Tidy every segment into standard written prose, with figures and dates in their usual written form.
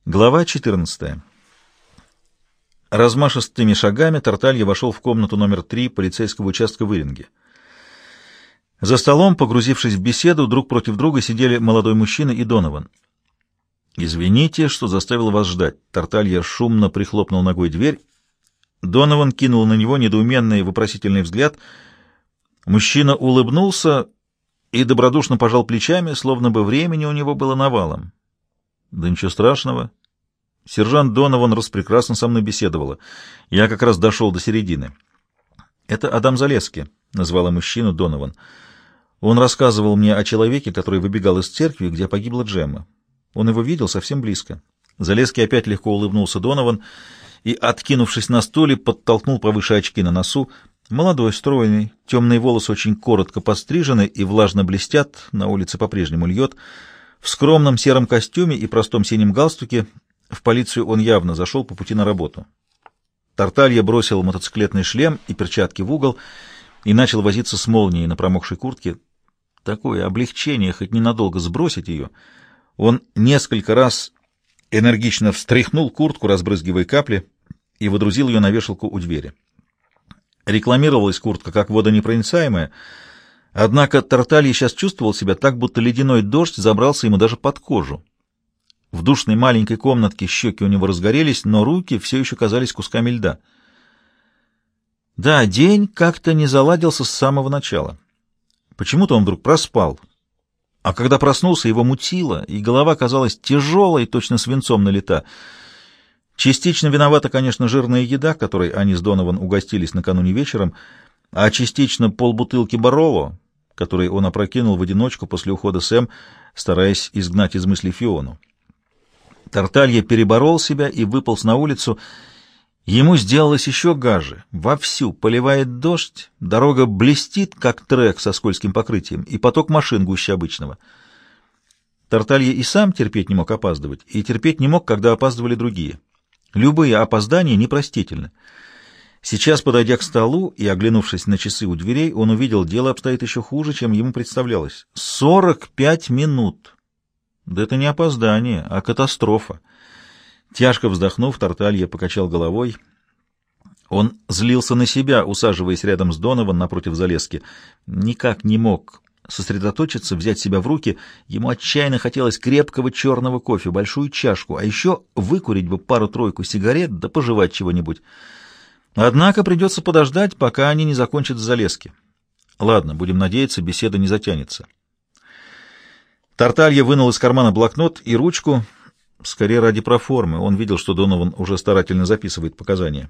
Глава 14. Размашистыми шагами Тарталья вошел в комнату номер 3 полицейского участка в Иринге. За столом, погрузившись в беседу, друг против друга сидели молодой мужчина и Донован. «Извините, что заставил вас ждать». Тарталья шумно прихлопнул ногой дверь. Донован кинул на него недоуменный вопросительный взгляд. Мужчина улыбнулся и добродушно пожал плечами, словно бы времени у него было навалом. Да ничего страшного. Сержант Донован распрекрасно со мной беседовала. Я как раз дошел до середины. Это Адам Залески, назвала мужчину Донован. Он рассказывал мне о человеке, который выбегал из церкви, где погибла Джемма. Он его видел совсем близко. Залески опять легко улыбнулся Донован и, откинувшись на стуле, подтолкнул повыше очки на носу. Молодой, стройный, темные волосы очень коротко пострижены и влажно блестят, на улице по-прежнему льет. В скромном сером костюме и простом синем галстуке в полицию он явно зашел по пути на работу. Тарталья бросил мотоциклетный шлем и перчатки в угол и начал возиться с молнией на промокшей куртке. Такое облегчение, хоть ненадолго сбросить ее. Он несколько раз энергично встряхнул куртку, разбрызгивая капли, и водрузил ее на вешалку у двери. Рекламировалась куртка как водонепроницаемая, однако Тарталья сейчас чувствовал себя так, будто ледяной дождь забрался ему даже под кожу. В душной маленькой комнатке щеки у него разгорелись, но руки все еще казались кусками льда. Да, день как-то не заладился с самого начала. Почему-то он вдруг проспал, а когда проснулся, его мутило, и голова казалась тяжелой, точно свинцом налита. Частично виновата, конечно, жирная еда, которой они с Донован угостились накануне вечером, а частично полбутылки Бароло, который он опрокинул в одиночку после ухода Сэм, стараясь изгнать из мыслей Фиону. Тарталья переборол себя и выполз на улицу. Ему сделалось еще гаже. Вовсю поливает дождь, дорога блестит, как трек со скользким покрытием, и поток машин гуще обычного. Тарталья и сам терпеть не мог опаздывать, и терпеть не мог, когда опаздывали другие. Любые опоздания непростительны. Сейчас, подойдя к столу и оглянувшись на часы у дверей, он увидел, дело обстоит еще хуже, чем ему представлялось. 45 минут! Да это не опоздание, а катастрофа. Тяжко вздохнув, Тарталья покачал головой. Он злился на себя, усаживаясь рядом с Донован напротив Залески. Никак не мог сосредоточиться, взять себя в руки. Ему отчаянно хотелось крепкого черного кофе, большую чашку, а еще выкурить бы пару-тройку сигарет да пожевать чего-нибудь. Однако придется подождать, пока они не закончат с Залески. Ладно, будем надеяться, беседа не затянется. Тарталья вынул из кармана блокнот и ручку, скорее ради проформы. Он видел, что Донован уже старательно записывает показания.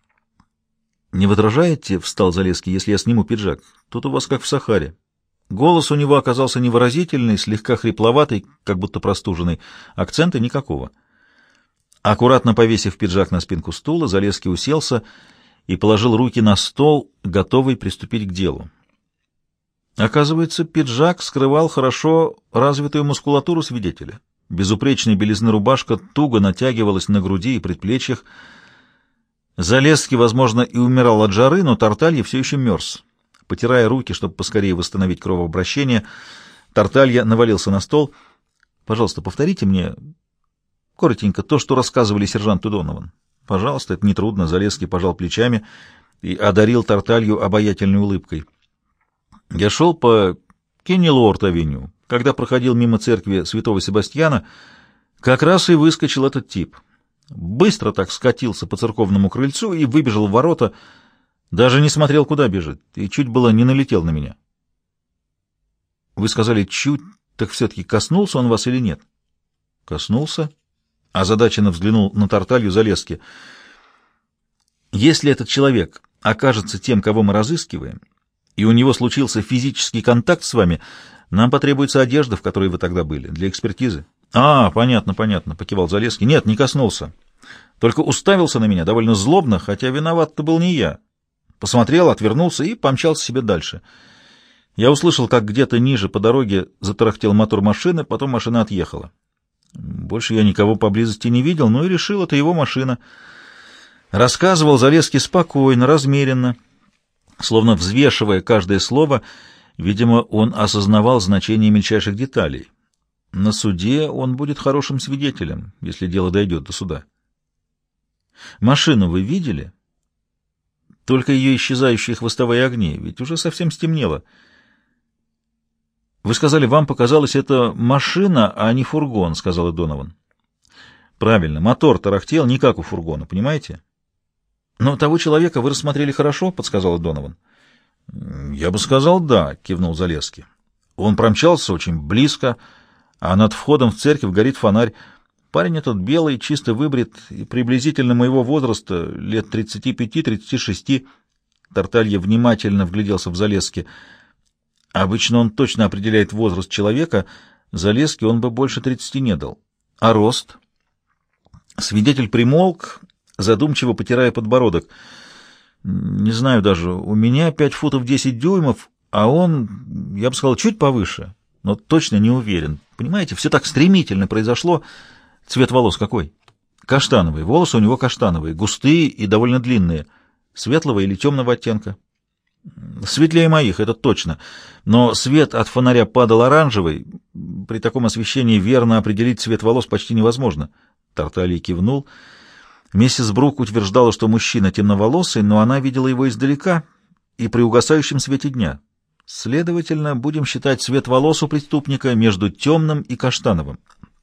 «Не возражаете, — встал Залески, — если я сниму пиджак? Тут у вас как в Сахаре». Голос у него оказался невыразительный, слегка хрипловатый, как будто простуженный. Акцента никакого. Аккуратно повесив пиджак на спинку стула, Залески уселся и положил руки на стол, готовый приступить к делу. Оказывается, пиджак скрывал хорошо развитую мускулатуру свидетеля. Безупречная белизны рубашка туго натягивалась на груди и предплечьях. Залески, возможно, и умирал от жары, но Тарталья все еще мерз. Потирая руки, чтобы поскорее восстановить кровообращение, Тарталья навалился на стол. «Пожалуйста, повторите мне коротенько то, что рассказывали сержанту Донован». «Пожалуйста, это нетрудно». Залески пожал плечами и одарил Тарталью обаятельной улыбкой. «Я шел по Кеннелуорт-авеню. Когда проходил мимо церкви святого Себастьяна, как раз и выскочил этот тип. Быстро так скатился по церковному крыльцу и выбежал в ворота, даже не смотрел, куда бежит, и чуть было не налетел на меня». «Вы сказали, чуть, так все-таки коснулся он вас или нет?» «Коснулся?» — озадаченно взглянул на Тарталью Залески. «Если этот человек окажется тем, кого мы разыскиваем, и у него случился физический контакт с вами, нам потребуется одежда, в которой вы тогда были, для экспертизы». Понятно, — покивал Залески. «Нет, не коснулся. Только уставился на меня довольно злобно, хотя виноват-то был не я. Посмотрел, отвернулся и помчался себе дальше. Я услышал, как где-то ниже по дороге затарахтел мотор машины, потом машина отъехала. Больше я никого поблизости не видел, но и решил, это его машина». Рассказывал Залески спокойно, размеренно, словно взвешивая каждое слово. Видимо, он осознавал значение мельчайших деталей. На суде он будет хорошим свидетелем, если дело дойдет до суда. Машину вы видели? Только ее исчезающие хвостовые огни, ведь уже совсем стемнело. Вы сказали, вам показалось, это машина, а не фургон, сказала Донован. Правильно, мотор тарахтел не как у фургона, понимаете? Но того человека вы рассмотрели хорошо, подсказала Донован. Я бы сказал, да, кивнул Залесский. Он промчался очень близко, а над входом в церковь горит фонарь. Парень этот белый, чисто выбрит, и приблизительно моего возраста, лет 35-36. Тарталья внимательно вгляделся в Залесский. Обычно он точно определяет возраст человека. Залесский он бы больше 30 не дал. А рост? Свидетель примолк, задумчиво потирая подбородок. Не знаю даже, у меня 5 футов 10 дюймов, а он, я бы сказал, чуть повыше, но точно не уверен. Понимаете, все так стремительно произошло. Цвет волос какой? Каштановый. Волосы у него каштановые, густые и довольно длинные. Светлого или темного оттенка? Светлее моих, это точно. Но свет от фонаря падал оранжевый. При таком освещении верно определить цвет волос почти невозможно. Тарталья кивнул. Миссис Брук утверждала, что мужчина темноволосый, но она видела его издалека и при угасающем свете дня. Следовательно, будем считать цвет волос у преступника между темным и каштановым.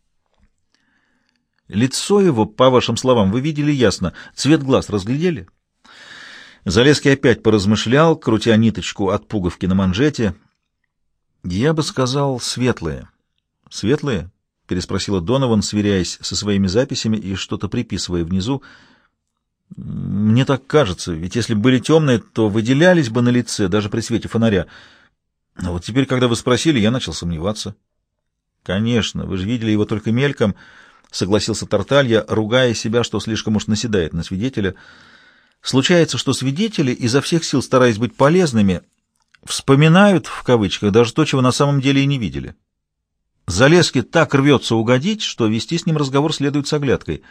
Лицо его, по вашим словам, вы видели ясно. Цвет глаз разглядели? Залесский опять поразмышлял, крутя ниточку от пуговки на манжете. Я бы сказал, светлые. Светлые? Переспросила Донован, сверяясь со своими записями и что-то приписывая внизу. Мне так кажется, ведь если бы были темные, то выделялись бы на лице, даже при свете фонаря. А вот теперь, когда вы спросили, я начал сомневаться. Конечно, вы же видели его только мельком, согласился Тарталья, ругая себя, что слишком уж наседает на свидетеля. Случается, что свидетели, изо всех сил стараясь быть полезными, вспоминают, в кавычках, даже то, чего на самом деле и не видели. Залесский так рвется угодить, что вести с ним разговор следует с оглядкой.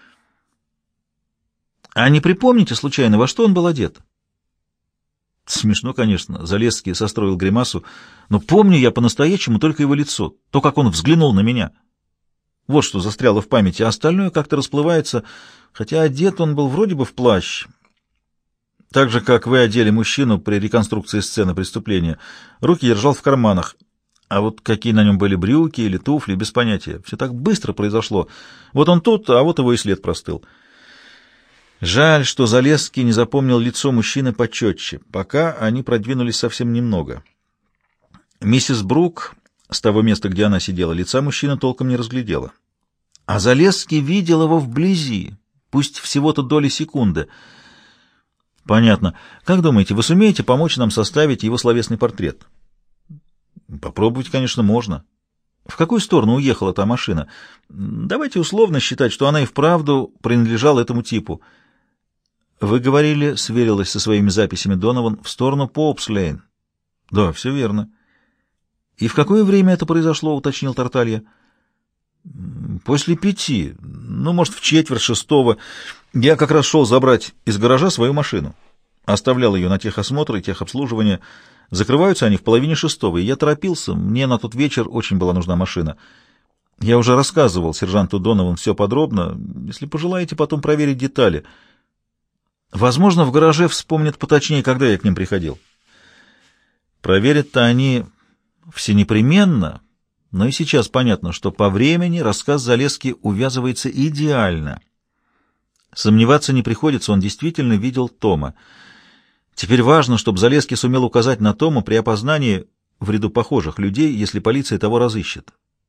А не припомните, случайно, во что он был одет? Смешно, конечно, Залесский состроил гримасу, но помню я по-настоящему только его лицо, то, как он взглянул на меня. Вот что застряло в памяти, а остальное как-то расплывается, хотя одет он был вроде бы в плащ. Так же, как вы одели мужчину при реконструкции сцены преступления. Руки держал в карманах. А вот какие на нем были брюки или туфли, без понятия. Все так быстро произошло. Вот он тут, а вот его и след простыл. Жаль, что Залесский не запомнил лицо мужчины почетче. Пока они продвинулись совсем немного. Миссис Брук, с того места, где она сидела, лица мужчины толком не разглядела. А Залесский видел его вблизи, пусть всего-то доли секунды. Понятно. Как думаете, вы сумеете помочь нам составить его словесный портрет? Попробовать, конечно, можно. В какую сторону уехала та машина? Давайте условно считать, что она и вправду принадлежала этому типу. Вы говорили, сверилась со своими записями Донован, в сторону Поупс-Лейн. Да, все верно. И в какое время это произошло, уточнил Тарталья? После 5, ну, может, в 4:45. Я как раз шел забрать из гаража свою машину. Оставлял ее на техосмотр и техобслуживание. Закрываются они в 5:30, и я торопился. Мне на тот вечер очень была нужна машина. Я уже рассказывал сержанту Донован все подробно. Если пожелаете потом проверить детали. Возможно, в гараже вспомнят поточнее, когда я к ним приходил. Проверят-то они все непременно, но и сейчас понятно, что по времени рассказ Залесский увязывается идеально. Сомневаться не приходится, он действительно видел Тома. Теперь важно, чтобы Залесский сумел указать на Тома при опознании в ряду похожих людей, если полиция того разыщет.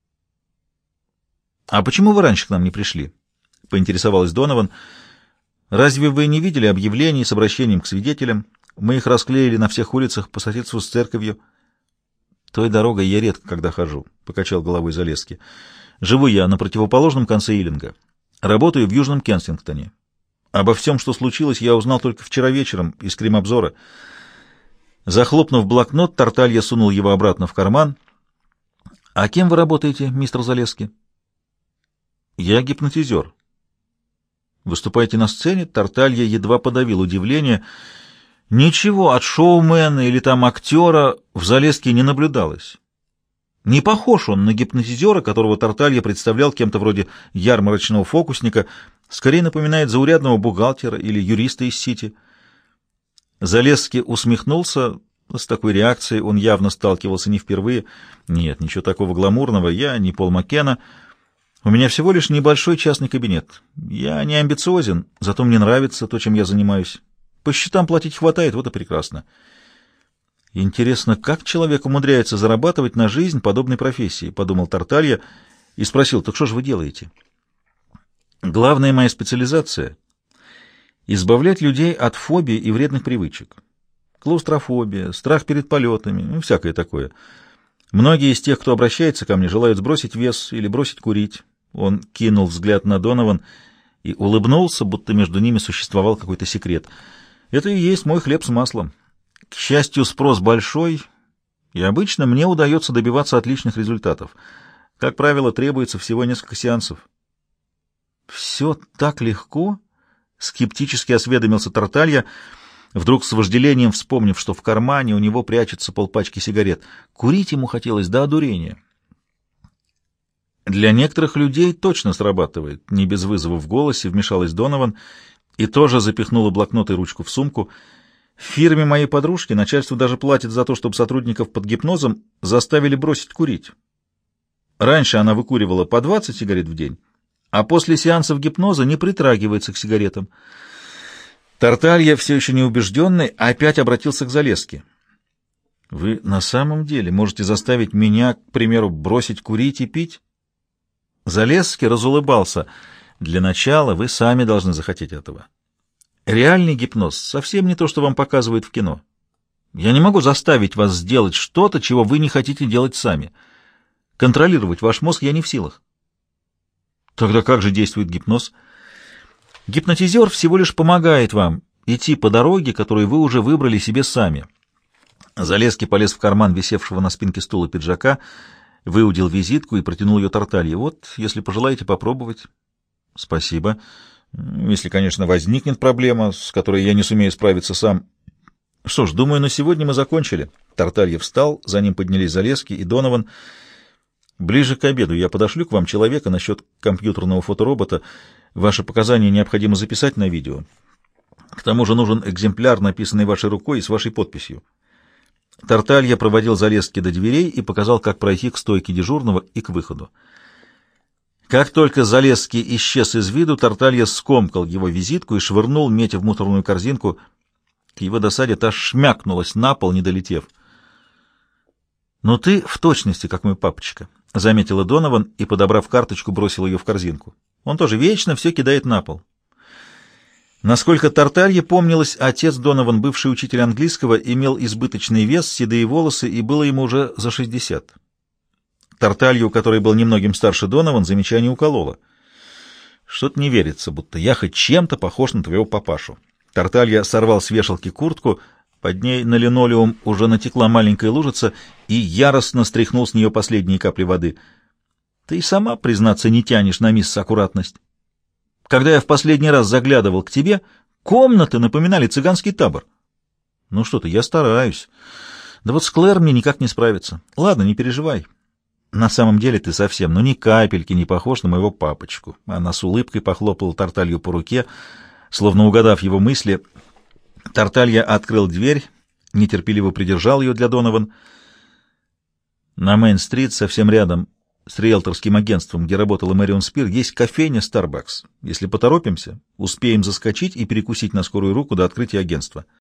«А почему вы раньше к нам не пришли?» — поинтересовалась Донован. «Разве вы не видели объявлений с обращением к свидетелям? Мы их расклеили на всех улицах по соседству с церковью». «Той дорогой я редко когда хожу», — покачал головой Залесский. «Живу я на противоположном конце Иллинга. Работаю в Южном Кенсингтоне. Обо всем, что случилось, я узнал только вчера вечером из кримобзора». Захлопнув блокнот, Тарталья сунул его обратно в карман. «А кем вы работаете, мистер Залесский?» «Я гипнотизер». «Выступаете на сцене?» Тарталья едва подавил удивление. Ничего от шоумена или там актера в Залеске не наблюдалось. Не похож он на гипнотизера, которого Тарталья представлял кем-то вроде ярмарочного фокусника, скорее напоминает заурядного бухгалтера или юриста из Сити. Залесский усмехнулся. С такой реакцией он явно сталкивался не впервые. Нет, ничего такого гламурного, я не Пол Маккена. У меня всего лишь небольшой частный кабинет. Я не амбициозен, зато мне нравится то, чем я занимаюсь. По счетам платить хватает, вот и прекрасно. Интересно, как человек умудряется зарабатывать на жизнь подобной профессии, подумал Тарталья и спросил: так что же вы делаете? Главная моя специализация — избавлять людей от фобий и вредных привычек. Клаустрофобия, страх перед полетами, ну, всякое такое. Многие из тех, кто обращается ко мне, желают сбросить вес или бросить курить. Он кинул взгляд на Донован и улыбнулся, будто между ними существовал какой-то секрет. Это и есть мой хлеб с маслом. К счастью, спрос большой, и обычно мне удается добиваться отличных результатов. Как правило, требуется всего несколько сеансов. «Все так легко?» — скептически осведомился Тарталья, вдруг с вожделением вспомнив, что в кармане у него прячется полпачки сигарет. Курить ему хотелось до одурения. «Для некоторых людей точно срабатывает», — не без вызова в голосе вмешалась Донован и тоже запихнула блокнот и ручку в сумку. «В фирме моей подружки начальство даже платит за то, чтобы сотрудников под гипнозом заставили бросить курить. Раньше она выкуривала по 20 сигарет в день, а после сеансов гипноза не притрагивается к сигаретам». Тарталья, все еще неубежденный, опять обратился к Залесски. «Вы на самом деле можете заставить меня, к примеру, бросить курить и пить?» Залесский разулыбался. «Для начала вы сами должны захотеть этого. Реальный гипноз совсем не то, что вам показывают в кино. Я не могу заставить вас сделать что-то, чего вы не хотите делать сами. Контролировать ваш мозг я не в силах». «Тогда как же действует гипноз?» «Гипнотизер всего лишь помогает вам идти по дороге, которую вы уже выбрали себе сами». Залесский полез в карман висевшего на спинке стула пиджака, выудил визитку и протянул ее Тарталье. «Вот, если пожелаете попробовать». «Спасибо. Если, конечно, возникнет проблема, с которой я не сумею справиться сам». «Что ж, думаю, на сегодня мы закончили». Тарталья встал, за ним поднялись Залесский и Донован. «Ближе к обеду я подошлю к вам человека насчет компьютерного фоторобота. Ваши показания необходимо записать на видео. К тому же нужен экземпляр, написанный вашей рукой и с вашей подписью». Тарталья проводил Залесский до дверей и показал, как пройти к стойке дежурного и к выходу. Как только Залесский исчез из виду, Тарталья скомкал его визитку и швырнул, метя в мусорную корзинку. К его досаде та шмякнулась на пол, не долетев. «Ну ты в точности, как мой папочка», — заметила Донован и, подобрав карточку, бросила ее в корзинку. «Он тоже вечно все кидает на пол». Насколько Тарталье помнилось, отец Донован, бывший учитель английского, имел избыточный вес, седые волосы, и было ему уже за 60. Тарталью, который был немногим старше Донован, замечание укололо. «Что-то не верится, будто я хоть чем-то похож на твоего папашу». Тарталья сорвал с вешалки куртку, под ней на линолеум уже натекла маленькая лужица, и яростно стряхнул с нее последние капли воды. «Ты и сама, признаться, не тянешь на мисс аккуратность. Когда я в последний раз заглядывал к тебе, комнаты напоминали цыганский табор». «Ну что ты, я стараюсь. Да вот с Клэр мне никак не справиться. Ладно, не переживай. На самом деле ты совсем, ни капельки не похож на моего папочку». Она с улыбкой похлопала Тарталью по руке, словно угадав его мысли. Тарталья открыл дверь, нетерпеливо придержал ее для Донован. На Мейн-стрит, совсем рядом с риэлторским агентством, где работала Мэрион Спир, есть кофейня Starbucks. Если поторопимся, успеем заскочить и перекусить на скорую руку до открытия агентства.